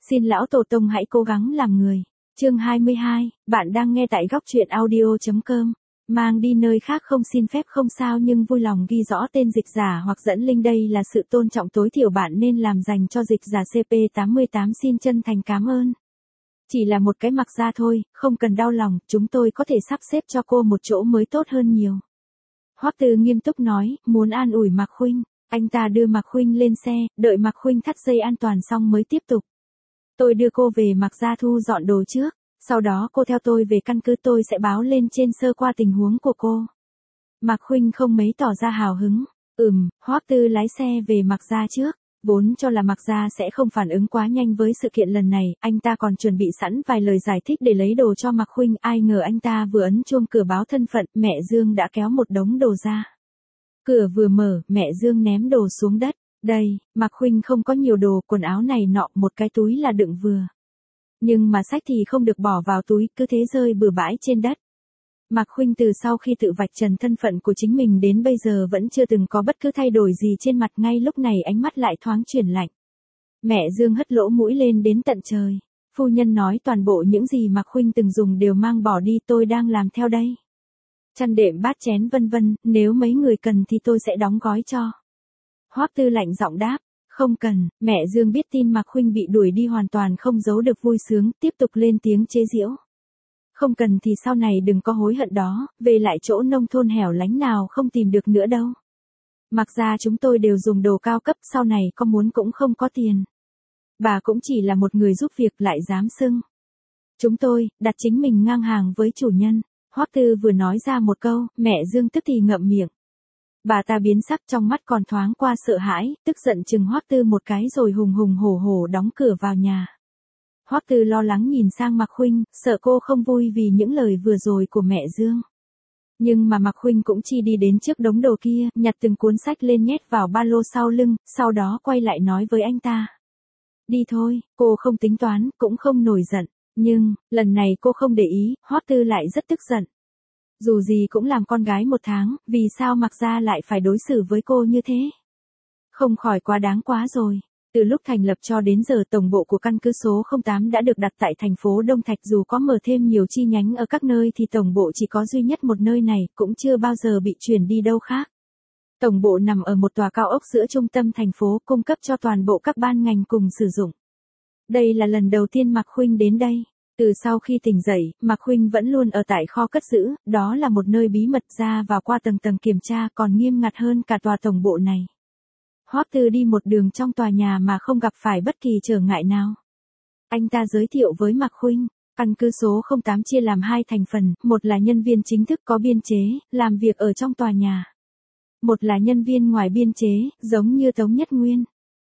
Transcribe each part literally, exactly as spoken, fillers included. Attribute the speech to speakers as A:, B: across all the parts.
A: Xin lão tổ tông hãy cố gắng làm người. Chương hai mươi hai, bạn đang nghe tại góc truyện audio chấm com. Mang đi nơi khác không xin phép không sao nhưng vui lòng ghi rõ tên dịch giả hoặc dẫn link, đây là sự tôn trọng tối thiểu bạn nên làm dành cho dịch giả C P tám mươi tám, xin chân thành cảm ơn. Chỉ là một cái mặc ra thôi, không cần đau lòng, chúng tôi có thể sắp xếp cho cô một chỗ mới tốt hơn nhiều. Hoắc Tư nghiêm túc nói, muốn an ủi Mạc Khuynh. Anh ta đưa Mạc Khuynh lên xe, đợi Mạc Khuynh thắt dây an toàn xong mới tiếp tục. Tôi đưa cô về Mạc gia thu dọn đồ trước, sau đó cô theo tôi về căn cứ, tôi sẽ báo lên trên sơ qua tình huống của cô. Mạc Khuynh không mấy tỏ ra hào hứng. Ừm, Hoắc Tư lái xe về Mạc gia trước, vốn cho là Mạc gia sẽ không phản ứng quá nhanh với sự kiện lần này, anh ta còn chuẩn bị sẵn vài lời giải thích để lấy đồ cho Mạc Khuynh, ai ngờ anh ta vừa ấn chuông cửa báo thân phận, mẹ Dương đã kéo một đống đồ ra. Cửa vừa mở, mẹ Dương ném đồ xuống đất. Đây, Mạc Khuynh không có nhiều đồ, quần áo này nọ, một cái túi là đựng vừa. Nhưng mà sách thì không được bỏ vào túi, cứ thế rơi bừa bãi trên đất. Mạc Khuynh từ sau khi tự vạch trần thân phận của chính mình đến bây giờ vẫn chưa từng có bất cứ thay đổi gì trên mặt, ngay lúc này ánh mắt lại thoáng chuyển lạnh. Mẹ Dương hất lỗ mũi lên đến tận trời. Phu nhân nói toàn bộ những gì Mạc Khuynh từng dùng đều mang bỏ đi, tôi đang làm theo đây. Chăn đệm bát chén vân vân, nếu mấy người cần thì tôi sẽ đóng gói cho. Hoắc Tư lạnh giọng đáp, không cần. Mẹ Dương biết tin Mạc Khuynh bị đuổi đi hoàn toàn không giấu được vui sướng, tiếp tục lên tiếng chế giễu. Không cần thì sau này đừng có hối hận đó, về lại chỗ nông thôn hẻo lánh nào không tìm được nữa đâu. Mặc ra chúng tôi đều dùng đồ cao cấp, sau này có muốn cũng không có tiền. Bà cũng chỉ là một người giúp việc lại dám xưng. Chúng tôi, đặt chính mình ngang hàng với chủ nhân. Hoắc Tư vừa nói ra một câu, mẹ Dương tức thì ngậm miệng. Bà ta biến sắc, trong mắt còn thoáng qua sợ hãi, tức giận chừng Hoắc Tư một cái rồi hùng hùng hổ hổ đóng cửa vào nhà. Hoắc Tư lo lắng nhìn sang Mạc Khuynh, sợ cô không vui vì những lời vừa rồi của mẹ Dương. Nhưng mà Mạc Khuynh cũng chỉ đi đến trước đống đồ kia, nhặt từng cuốn sách lên nhét vào ba lô sau lưng, sau đó quay lại nói với anh ta. Đi thôi, cô không tính toán, cũng không nổi giận. Nhưng, lần này cô không để ý, Hoắc Tư lại rất tức giận. Dù gì cũng làm con gái một tháng, vì sao Mạc gia lại phải đối xử với cô như thế? Không khỏi quá đáng quá rồi. Từ lúc thành lập cho đến giờ tổng bộ của căn cứ số không tám đã được đặt tại thành phố Đông Thạch, dù có mở thêm nhiều chi nhánh ở các nơi thì tổng bộ chỉ có duy nhất một nơi này, cũng chưa bao giờ bị chuyển đi đâu khác. Tổng bộ nằm ở một tòa cao ốc giữa trung tâm thành phố, cung cấp cho toàn bộ các ban ngành cùng sử dụng. Đây là lần đầu tiên Mạc Khuynh đến đây. Từ sau khi tỉnh dậy, Mạc Khuynh vẫn luôn ở tại kho cất giữ, đó là một nơi bí mật, ra vào qua tầng tầng kiểm tra còn nghiêm ngặt hơn cả tòa tổng bộ này. Hoắc Tư đi một đường trong tòa nhà mà không gặp phải bất kỳ trở ngại nào. Anh ta giới thiệu với Mạc Khuynh, căn cứ số không tám chia làm hai thành phần, một là nhân viên chính thức có biên chế, làm việc ở trong tòa nhà. Một là nhân viên ngoài biên chế, giống như Tống Nhất Nguyên.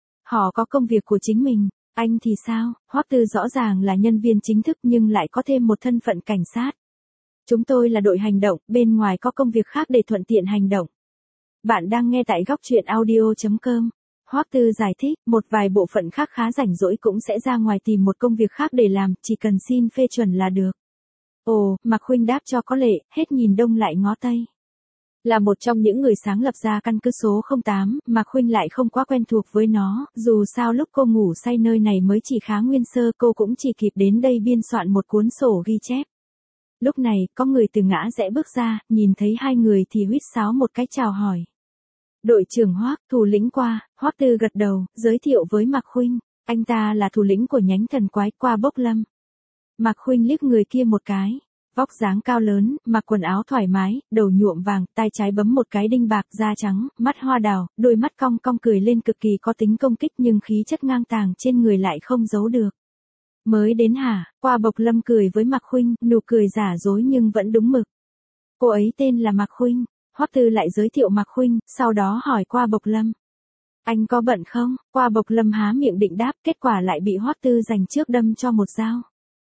A: Họ có công việc của chính mình. Anh thì sao? Hoắc Tư rõ ràng là nhân viên chính thức nhưng lại có thêm một thân phận cảnh sát. Chúng tôi là đội hành động, bên ngoài có công việc khác để thuận tiện hành động. Bạn đang nghe tại góc truyện audio chấm com. Hoắc Tư giải thích, một vài bộ phận khác khá rảnh rỗi cũng sẽ ra ngoài tìm một công việc khác để làm, chỉ cần xin phê chuẩn là được. Ồ, Mạc Khuynh đáp cho có lệ, hết nhìn đông lại ngó tây. Là một trong những người sáng lập ra căn cứ số không tám, Mạc Khuynh lại không quá quen thuộc với nó, dù sao lúc cô ngủ say nơi này mới chỉ khá nguyên sơ, cô cũng chỉ kịp đến đây biên soạn một cuốn sổ ghi chép. Lúc này, có người từ ngã rẽ bước ra, nhìn thấy hai người thì huýt sáo một cái chào hỏi. Đội trưởng Hoắc, thủ lĩnh Qua. Hoắc Tư gật đầu, giới thiệu với Mạc Khuynh, anh ta là thủ lĩnh của nhánh thần quái Qua Bốc Lâm. Mạc Khuynh liếc người kia một cái. Vóc dáng cao lớn, mặc quần áo thoải mái, đầu nhuộm vàng, tay trái bấm một cái đinh bạc, da trắng, mắt hoa đào, đôi mắt cong cong cười lên cực kỳ có tính công kích nhưng khí chất ngang tàng trên người lại không giấu được. Mới đến hả? Qua Bộc Lâm cười với Mạc Khuynh, nụ cười giả dối nhưng vẫn đúng mực. Cô ấy tên là Mạc Khuynh. Hoắc Tư lại giới thiệu Mạc Khuynh, sau đó hỏi Qua Bộc Lâm. Anh có bận không? Qua Bộc Lâm há miệng định đáp, kết quả lại bị Hoắc Tư giành trước đâm cho một dao.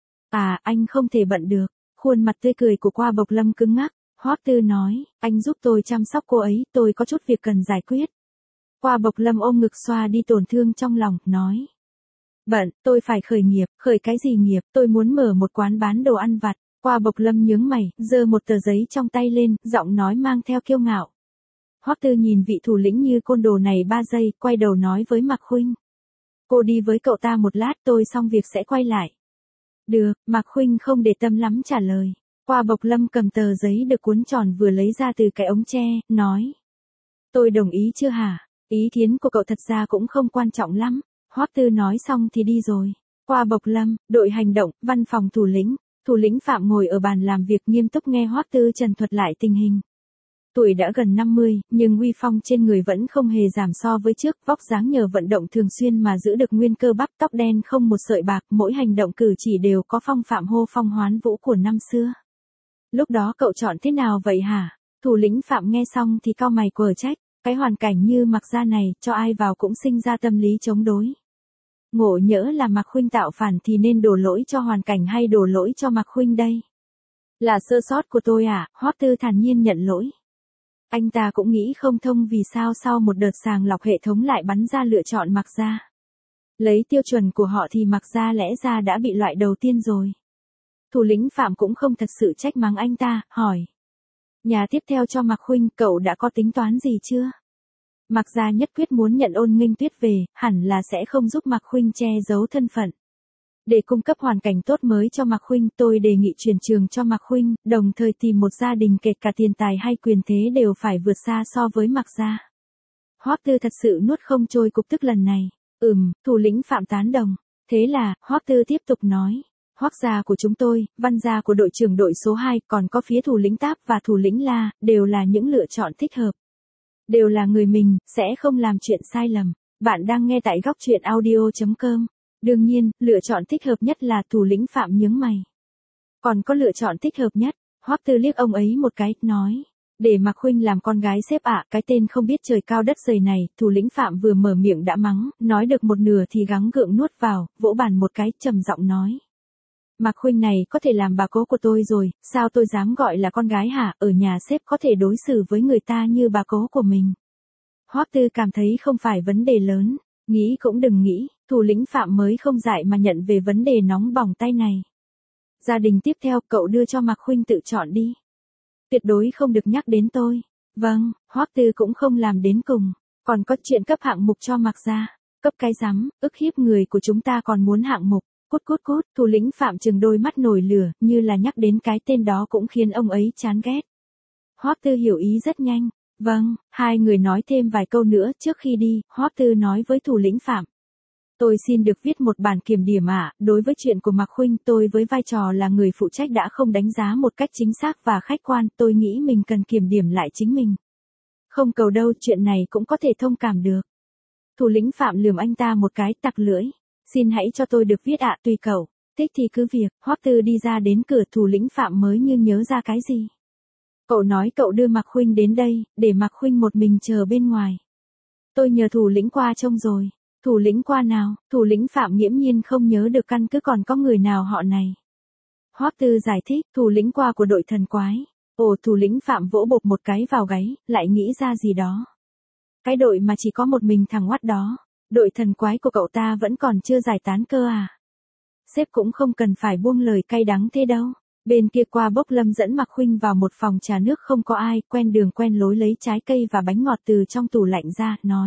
A: À, anh không thể bận được. Khuôn mặt tươi cười của Qua Bộc Lâm cứng ngắc. Hoắc Tư nói, anh giúp tôi chăm sóc cô ấy, tôi có chút việc cần giải quyết. Qua Bộc Lâm ôm ngực xoa đi tổn thương trong lòng, nói. Bận, tôi phải khởi nghiệp, khởi cái gì nghiệp, tôi muốn mở một quán bán đồ ăn vặt. Qua Bộc Lâm nhướng mày, giơ một tờ giấy trong tay lên, giọng nói mang theo kiêu ngạo. Hoắc Tư nhìn vị thủ lĩnh như côn đồ này ba giây, quay đầu nói với Mạc Khuynh. cô đi với cậu ta một lát, tôi xong việc sẽ quay lại. Được, Mạc Khuynh không để tâm lắm trả lời. Qua Bộc Lâm cầm tờ giấy được cuốn tròn vừa lấy ra từ cái ống tre, nói. Tôi đồng ý chưa hả? Ý kiến của cậu thật ra cũng không quan trọng lắm. Hoắc Tư nói xong thì đi rồi. Qua Bộc Lâm, đội hành động, văn phòng thủ lĩnh. Thủ lĩnh Phạm ngồi ở bàn làm việc nghiêm túc nghe Hoắc Tư trần thuật lại tình hình. Tuổi đã gần năm mươi, nhưng uy phong trên người vẫn không hề giảm so với trước, vóc dáng nhờ vận động thường xuyên mà giữ được nguyên cơ bắp, tóc đen không một sợi bạc, mỗi hành động cử chỉ đều có phong phạm hô phong hoán vũ của năm xưa. Lúc đó cậu chọn thế nào vậy hả? Thủ lĩnh Phạm nghe xong thì cau mày quở trách, cái hoàn cảnh như Mạc gia này, cho ai vào cũng sinh ra tâm lý chống đối. Ngộ nhỡ là Mạc Khuynh tạo phản thì nên đổ lỗi cho hoàn cảnh hay đổ lỗi cho Mạc Khuynh đây? Là sơ sót của tôi à? Hoắc Tư thản nhiên nhận lỗi. Anh ta cũng nghĩ không thông vì sao sau một đợt sàng lọc hệ thống lại bắn ra lựa chọn Mạc gia. Lấy tiêu chuẩn của họ thì Mạc gia lẽ ra đã bị loại đầu tiên rồi. Thủ lĩnh Phạm cũng không thật sự trách mắng anh ta, hỏi. Nhà tiếp theo cho Mạc Khuynh, cậu đã có tính toán gì chưa? Mạc gia nhất quyết muốn nhận Ôn Nghênh Tuyết về, hẳn là sẽ không giúp Mạc Khuynh che giấu thân phận. Để cung cấp hoàn cảnh tốt mới cho Mạc Khuynh, tôi đề nghị chuyển trường cho Mạc Khuynh, đồng thời tìm một gia đình kể cả tiền tài hay quyền thế đều phải vượt xa so với Mạc gia. Hoắc Tư thật sự nuốt không trôi cục tức lần này. Ừm, thủ lĩnh Phạm tán đồng. Thế là, Hoắc Tư tiếp tục nói. Hoắc gia của chúng tôi, Văn gia của đội trưởng đội số hai, còn có phía thủ lĩnh Táp và thủ lĩnh La, đều là những lựa chọn thích hợp. Đều là người mình, sẽ không làm chuyện sai lầm. Bạn đang nghe tại góc truyện audio chấm com. Đương nhiên, lựa chọn thích hợp nhất là thủ lĩnh Phạm nhướng mày. Còn có lựa chọn thích hợp nhất, Hoắc Tư liếc ông ấy một cái, nói. Để Mạc Khuynh làm con gái sếp ạ, à, cái tên không biết trời cao đất dày này, thủ lĩnh Phạm vừa mở miệng đã mắng, nói được một nửa thì gắng gượng nuốt vào, vỗ bàn một cái, trầm giọng nói. Mạc Khuynh này có thể làm bà cố của tôi rồi, sao tôi dám gọi là con gái hả, ở nhà sếp có thể đối xử với người ta như bà cố của mình. Hoắc Tư cảm thấy không phải vấn đề lớn, nghĩ cũng đừng nghĩ, thủ lĩnh Phạm mới không dại mà nhận về vấn đề nóng bỏng tay này. Gia đình tiếp theo cậu đưa cho Mạc Khuynh tự chọn đi. Tuyệt đối không được nhắc đến tôi. Vâng, Hoắc Tư cũng không làm đến cùng, còn có chuyện cấp hạng mục cho Mạc gia, cấp cái rắm, ức hiếp người của chúng ta còn muốn hạng mục. Cút cút cút, thủ lĩnh Phạm trừng đôi mắt nổi lửa, như là nhắc đến cái tên đó cũng khiến ông ấy chán ghét. Hoắc Tư hiểu ý rất nhanh. Vâng, hai người nói thêm vài câu nữa, trước khi đi, Hoắc Tư nói với thủ lĩnh Phạm. Tôi xin được viết một bản kiểm điểm ạ, à, đối với chuyện của Mạc Khuynh, tôi với vai trò là người phụ trách đã không đánh giá một cách chính xác và khách quan, tôi nghĩ mình cần kiểm điểm lại chính mình. Không cầu đâu, chuyện này cũng có thể thông cảm được. Thủ lĩnh Phạm lườm anh ta một cái, tặc lưỡi. Xin hãy cho tôi được viết ạ, à, tùy cậu, thích thì cứ việc. Hoắc Tư đi ra đến cửa, thủ lĩnh Phạm mới như nhớ ra cái gì. Cậu nói cậu đưa Mạc Khuynh đến đây, để Mạc Khuynh một mình chờ bên ngoài. Tôi nhờ thủ lĩnh qua trông rồi. Thủ lĩnh qua nào? Thủ lĩnh Phạm nghiễm nhiên không nhớ được căn cứ còn có người nào họ này. Hoắc Tư giải thích, thủ lĩnh qua của đội thần quái. Ồ, thủ lĩnh Phạm vỗ bộp một cái vào gáy, lại nghĩ ra gì đó. Cái đội mà chỉ có một mình thằng oắt đó. Đội thần quái của cậu ta vẫn còn chưa giải tán cơ à? Sếp cũng không cần phải buông lời cay đắng thế đâu. Bên kia Qua Bốc Lâm dẫn Mạc Khuynh vào một phòng trà nước không có ai, quen đường quen lối lấy trái cây và bánh ngọt từ trong tủ lạnh ra, nói.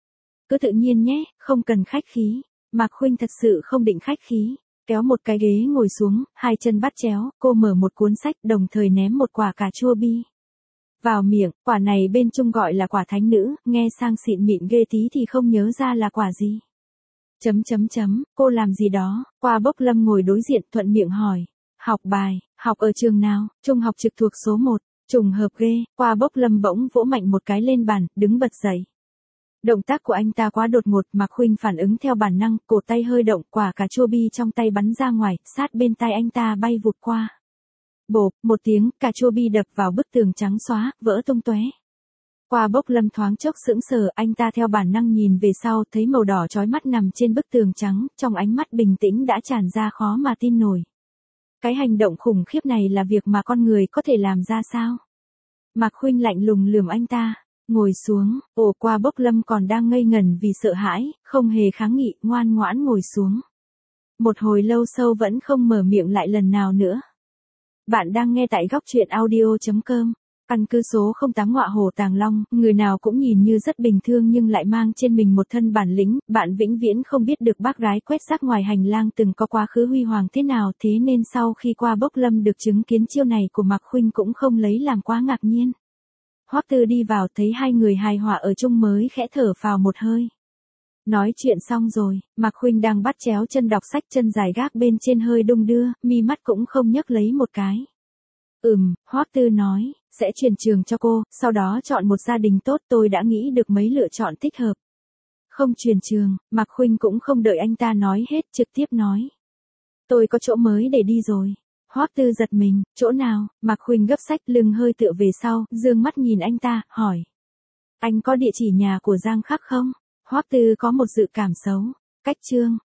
A: Cứ tự nhiên nhé, không cần khách khí. Mạc Khuynh thật sự không định khách khí. Kéo một cái ghế ngồi xuống, hai chân bắt chéo, cô mở một cuốn sách, đồng thời ném một quả cà chua bi vào miệng. Quả này bên Trung gọi là quả thánh nữ, nghe sang xịn mịn ghê tí thì không nhớ ra là quả gì. Chấm chấm chấm, cô làm gì đó? Qua Bốc Lâm ngồi đối diện thuận miệng hỏi. Học bài, học ở trường nào? Trung học trực thuộc số một. Trùng hợp ghê. Qua Bốc Lâm bỗng vỗ mạnh một cái lên bàn, đứng bật dậy. Động tác của anh ta quá đột ngột, Mạc Khuynh phản ứng theo bản năng, cổ tay hơi động, quả cà chua bi trong tay bắn ra ngoài, sát bên tai anh ta bay vụt qua. Bộp, một tiếng, cà chua bi đập vào bức tường trắng xóa, vỡ tung tóe. Qua Bốc Lâm thoáng chốc sững sờ, anh ta theo bản năng nhìn về sau, thấy màu đỏ chói mắt nằm trên bức tường trắng, trong ánh mắt bình tĩnh đã tràn ra khó mà tin nổi. Cái hành động khủng khiếp này là việc mà con người có thể làm ra sao? Mạc Khuynh lạnh lùng lườm anh ta. Ngồi xuống, ồ. Qua Bốc Lâm còn đang ngây ngẩn vì sợ hãi, không hề kháng nghị, ngoan ngoãn ngồi xuống. Một hồi lâu sâu vẫn không mở miệng lại lần nào nữa. Bạn đang nghe tại góc truyện audio chấm com. Căn cứ số không tám ngọa hổ tàng long, người nào cũng nhìn như rất bình thường nhưng lại mang trên mình một thân bản lĩnh, bạn vĩnh viễn không biết được bác gái quét rác ngoài hành lang từng có quá khứ huy hoàng thế nào, thế nên sau khi qua bốc lâm được chứng kiến chiêu này của Mạc Khuynh cũng không lấy làm quá ngạc nhiên. Hoắc Tư đi vào thấy hai người hài hòa ở chung mới khẽ thở phào một hơi. Nói chuyện xong rồi, Mạc Khuynh đang bắt chéo chân đọc sách, chân dài gác bên trên hơi đung đưa, mi mắt cũng không nhấc lấy một cái. Ừm, Hoắc Tư nói, sẽ chuyển trường cho cô, sau đó chọn một gia đình tốt, tôi đã nghĩ được mấy lựa chọn thích hợp. Không chuyển trường, Mạc Khuynh cũng không đợi anh ta nói hết, trực tiếp nói. Tôi có chỗ mới để đi rồi. Hoắc Tư giật mình, chỗ nào? Mạc Khuynh gấp sách, lưng hơi tựa về sau, dương mắt nhìn anh ta, hỏi. Anh có địa chỉ nhà của Giang Khắc không? Hoắc Tư có một dự cảm xấu. Cách chương.